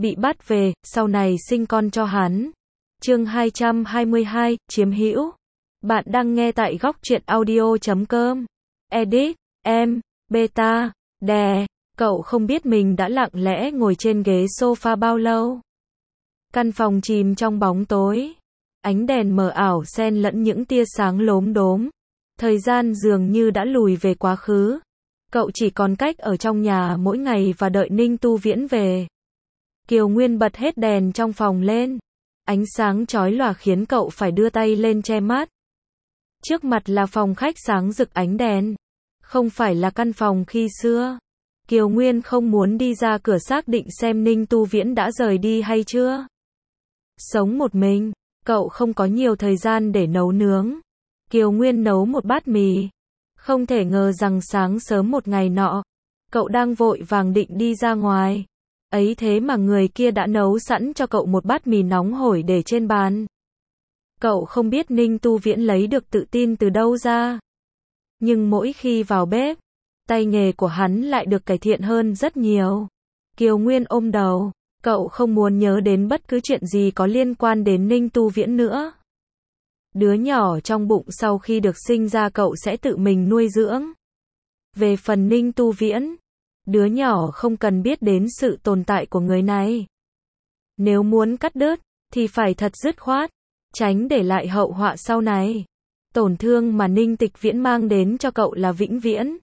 bị bắt về, sau này sinh con cho hắn. Chương 222, chiếm hữu. Bạn đang nghe tại góc truyện audio.com. Edit, em, beta, đè. Cậu không biết mình đã lặng lẽ ngồi trên ghế sofa bao lâu. Căn phòng chìm trong bóng tối. Ánh đèn mờ ảo xen lẫn những tia sáng lốm đốm. Thời gian dường như đã lùi về quá khứ. Cậu chỉ còn cách ở trong nhà mỗi ngày và đợi Ninh Tu Viễn về. Kiều Nguyên bật hết đèn trong phòng lên. Ánh sáng chói lòa khiến cậu phải đưa tay lên che mắt. Trước mặt là phòng khách sáng rực ánh đèn. Không phải là căn phòng khi xưa. Kiều Nguyên không muốn đi ra cửa xác định xem Ninh Tu Viễn đã rời đi hay chưa. Sống một mình, cậu không có nhiều thời gian để nấu nướng. Kiều Nguyên nấu một bát mì. Không thể ngờ rằng sáng sớm một ngày nọ, cậu đang vội vàng định đi ra ngoài. Ấy thế mà người kia đã nấu sẵn cho cậu một bát mì nóng hổi để trên bàn. Cậu không biết Ninh Tu Viễn lấy được tự tin từ đâu ra. Nhưng mỗi khi vào bếp, tay nghề của hắn lại được cải thiện hơn rất nhiều. Kiều Nguyên ôm đầu, cậu không muốn nhớ đến bất cứ chuyện gì có liên quan đến Ninh Tu Viễn nữa. Đứa nhỏ trong bụng sau khi được sinh ra cậu sẽ tự mình nuôi dưỡng. Về phần Ninh Tu Viễn, đứa nhỏ không cần biết đến sự tồn tại của người này. Nếu muốn cắt đứt, thì phải thật dứt khoát, tránh để lại hậu họa sau này. Tổn thương mà Ninh Tịch Viễn mang đến cho cậu là vĩnh viễn.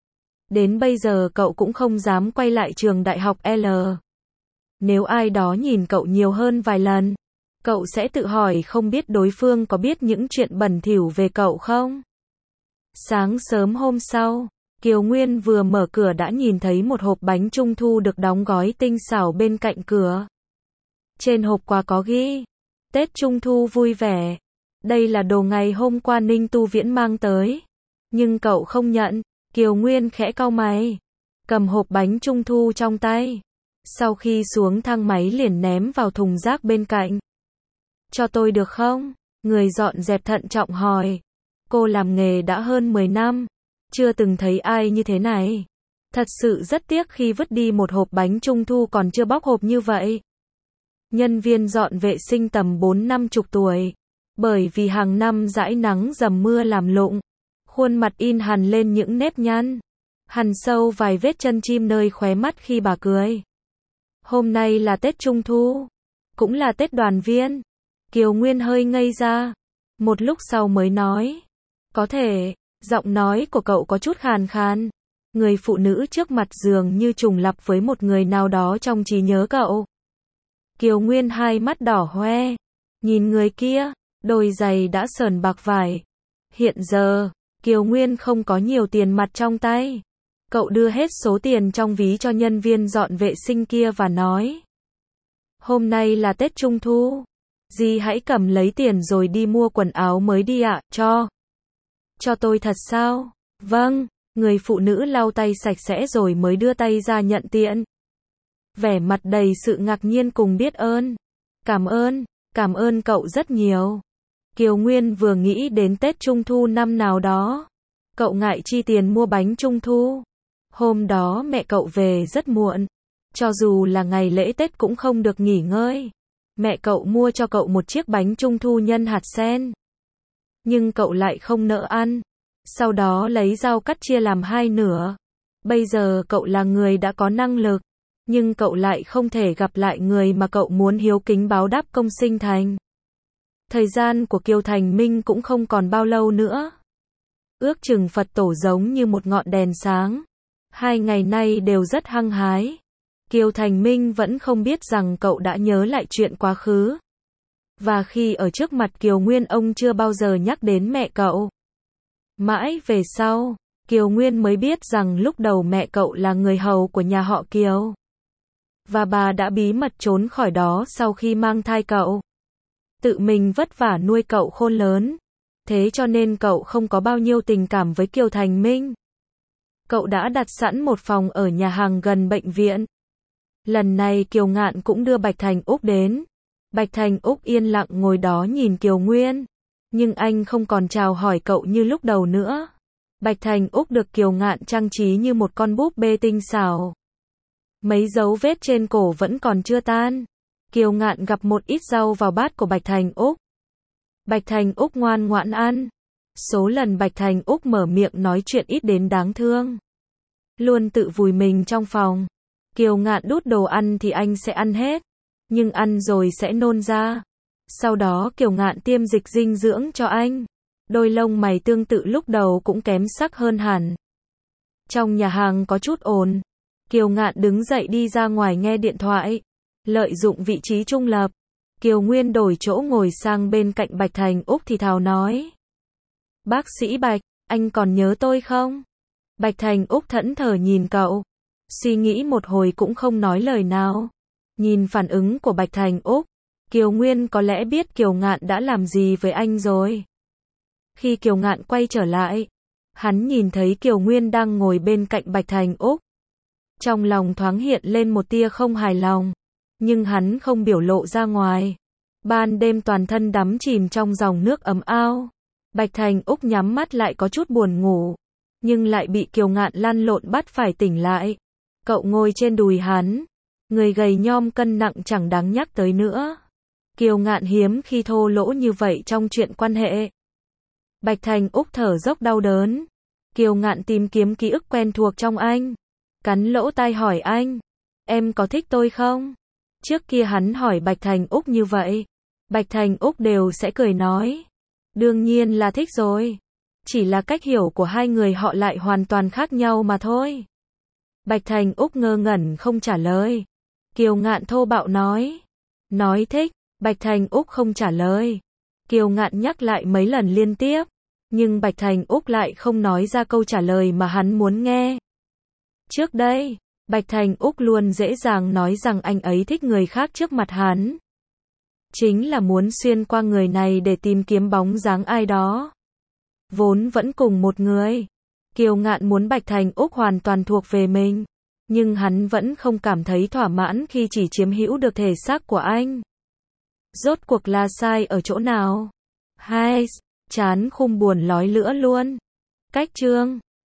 Đến bây giờ cậu cũng không dám quay lại trường đại học L. Nếu ai đó nhìn cậu nhiều hơn vài lần, cậu sẽ tự hỏi không biết đối phương có biết những chuyện bẩn thỉu về cậu không? Sáng sớm hôm sau, Kiều Nguyên vừa mở cửa đã nhìn thấy một hộp bánh trung thu được đóng gói tinh xảo bên cạnh cửa. Trên hộp quà có ghi: Tết Trung thu vui vẻ. Đây là đồ ngày hôm qua Ninh Tu Viễn mang tới. Nhưng cậu không nhận. Kiều Nguyên khẽ cau mày, cầm hộp bánh trung thu trong tay. Sau khi xuống thang máy liền ném vào thùng rác bên cạnh. Cho tôi được không? Người dọn dẹp thận trọng hỏi. Cô làm nghề đã hơn 10 năm. Chưa từng thấy ai như thế này. Thật sự rất tiếc khi vứt đi một hộp bánh trung thu còn chưa bóc hộp như vậy. Nhân viên dọn vệ sinh tầm 40-50 tuổi. Bởi vì hàng năm dãi nắng dầm mưa làm lụng. Khuôn mặt in hằn lên những nếp nhăn. Hằn sâu vài vết chân chim nơi khóe mắt khi bà cười. Hôm nay là Tết Trung thu. Cũng là Tết đoàn viên. Kiều Nguyên hơi ngây ra. Một lúc sau mới nói. Có thể. Giọng nói của cậu có chút khàn khàn. Người phụ nữ trước mặt dường như trùng lặp với một người nào đó trong trí nhớ cậu. Kiều Nguyên hai mắt đỏ hoe. Nhìn người kia, đôi giày đã sờn bạc vải. Hiện giờ, Kiều Nguyên không có nhiều tiền mặt trong tay. Cậu đưa hết số tiền trong ví cho nhân viên dọn vệ sinh kia và nói. Hôm nay là Tết Trung thu. Dì hãy cầm lấy tiền rồi đi mua quần áo mới đi ạ. Cho tôi thật sao? Vâng, người phụ nữ lau tay sạch sẽ rồi mới đưa tay ra nhận tiền. Vẻ mặt đầy sự ngạc nhiên cùng biết ơn. Cảm ơn cậu rất nhiều. Kiều Nguyên vừa nghĩ đến Tết Trung thu năm nào đó. Cậu ngại chi tiền mua bánh Trung thu. Hôm đó mẹ cậu về rất muộn. Cho dù là ngày lễ Tết cũng không được nghỉ ngơi. Mẹ cậu mua cho cậu một chiếc bánh Trung thu nhân hạt sen. Nhưng cậu lại không nỡ ăn. Sau đó lấy dao cắt chia làm hai nửa. Bây giờ cậu là người đã có năng lực. Nhưng cậu lại không thể gặp lại người mà cậu muốn hiếu kính báo đáp công sinh thành. Thời gian của Kiều Thành Minh cũng không còn bao lâu nữa. Ước chừng Phật tổ giống như một ngọn đèn sáng. 2 ngày nay đều rất hăng hái. Kiều Thành Minh vẫn không biết rằng cậu đã nhớ lại chuyện quá khứ. Và khi ở trước mặt Kiều Nguyên ông chưa bao giờ nhắc đến mẹ cậu. Mãi về sau, Kiều Nguyên mới biết rằng lúc đầu mẹ cậu là người hầu của nhà họ Kiều. Và bà đã bí mật trốn khỏi đó sau khi mang thai cậu. Tự mình vất vả nuôi cậu khôn lớn. Thế cho nên cậu không có bao nhiêu tình cảm với Kiều Thành Minh. Cậu đã đặt sẵn một phòng ở nhà hàng gần bệnh viện. Lần này Kiều Ngạn cũng đưa Bạch Thành Úc đến. Bạch Thành Úc yên lặng ngồi đó nhìn Kiều Nguyên. Nhưng anh không còn chào hỏi cậu như lúc đầu nữa. Bạch Thành Úc được Kiều Ngạn trang trí như một con búp bê tinh xảo. Mấy dấu vết trên cổ vẫn còn chưa tan. Kiều Ngạn gặp một ít rau vào bát của Bạch Thành Úc. Bạch Thành Úc ngoan ngoãn ăn. Số lần Bạch Thành Úc mở miệng nói chuyện ít đến đáng thương. Luôn tự vùi mình trong phòng. Kiều Ngạn đút đồ ăn thì anh sẽ ăn hết. Nhưng ăn rồi sẽ nôn ra. Sau đó Kiều Ngạn tiêm dịch dinh dưỡng cho anh. Đôi lông mày tương tự lúc đầu cũng kém sắc hơn hẳn. Trong nhà hàng có chút ồn. Kiều Ngạn đứng dậy đi ra ngoài nghe điện thoại. Lợi dụng vị trí trung lập, Kiều Nguyên đổi chỗ ngồi sang bên cạnh Bạch Thành Úc thì thào nói. Bác sĩ Bạch, anh còn nhớ tôi không? Bạch Thành Úc thẫn thờ nhìn cậu. Suy nghĩ một hồi cũng không nói lời nào. Nhìn phản ứng của Bạch Thành Úc, Kiều Nguyên có lẽ biết Kiều Ngạn đã làm gì với anh rồi. Khi Kiều Ngạn quay trở lại, hắn nhìn thấy Kiều Nguyên đang ngồi bên cạnh Bạch Thành Úc. Trong lòng thoáng hiện lên một tia không hài lòng, nhưng hắn không biểu lộ ra ngoài. Ban đêm toàn thân đắm chìm trong dòng nước ấm ao. Bạch Thành Úc nhắm mắt lại có chút buồn ngủ, nhưng lại bị Kiều Ngạn lăn lộn bắt phải tỉnh lại. Cậu ngồi trên đùi hắn, người gầy nhom cân nặng chẳng đáng nhắc tới nữa. Kiều Ngạn hiếm khi thô lỗ như vậy trong chuyện quan hệ. Bạch Thành Úc thở dốc đau đớn. Kiều Ngạn tìm kiếm ký ức quen thuộc trong anh. Cắn lỗ tai hỏi anh, em có thích tôi không? Trước kia hắn hỏi Bạch Thành Úc như vậy, Bạch Thành Úc đều sẽ cười nói, đương nhiên là thích rồi. Chỉ là cách hiểu của hai người họ lại hoàn toàn khác nhau mà thôi. Bạch Thành Úc ngơ ngẩn không trả lời. Kiều Ngạn thô bạo nói thích. Bạch Thành Úc không trả lời. Kiều Ngạn nhắc lại mấy lần liên tiếp, nhưng Bạch Thành Úc lại không nói ra câu trả lời mà hắn muốn nghe. Trước đây, Bạch Thành Úc luôn dễ dàng nói rằng anh ấy thích người khác trước mặt hắn. Chính là muốn xuyên qua người này để tìm kiếm bóng dáng ai đó. Vốn vẫn cùng một người. Kiều Ngạn muốn Bạch Thành Úc hoàn toàn thuộc về mình, nhưng hắn vẫn không cảm thấy thỏa mãn khi chỉ chiếm hữu được thể xác của anh. Rốt cuộc là sai ở chỗ nào? Hai, chán khung buồn lói lửa luôn. Cách chương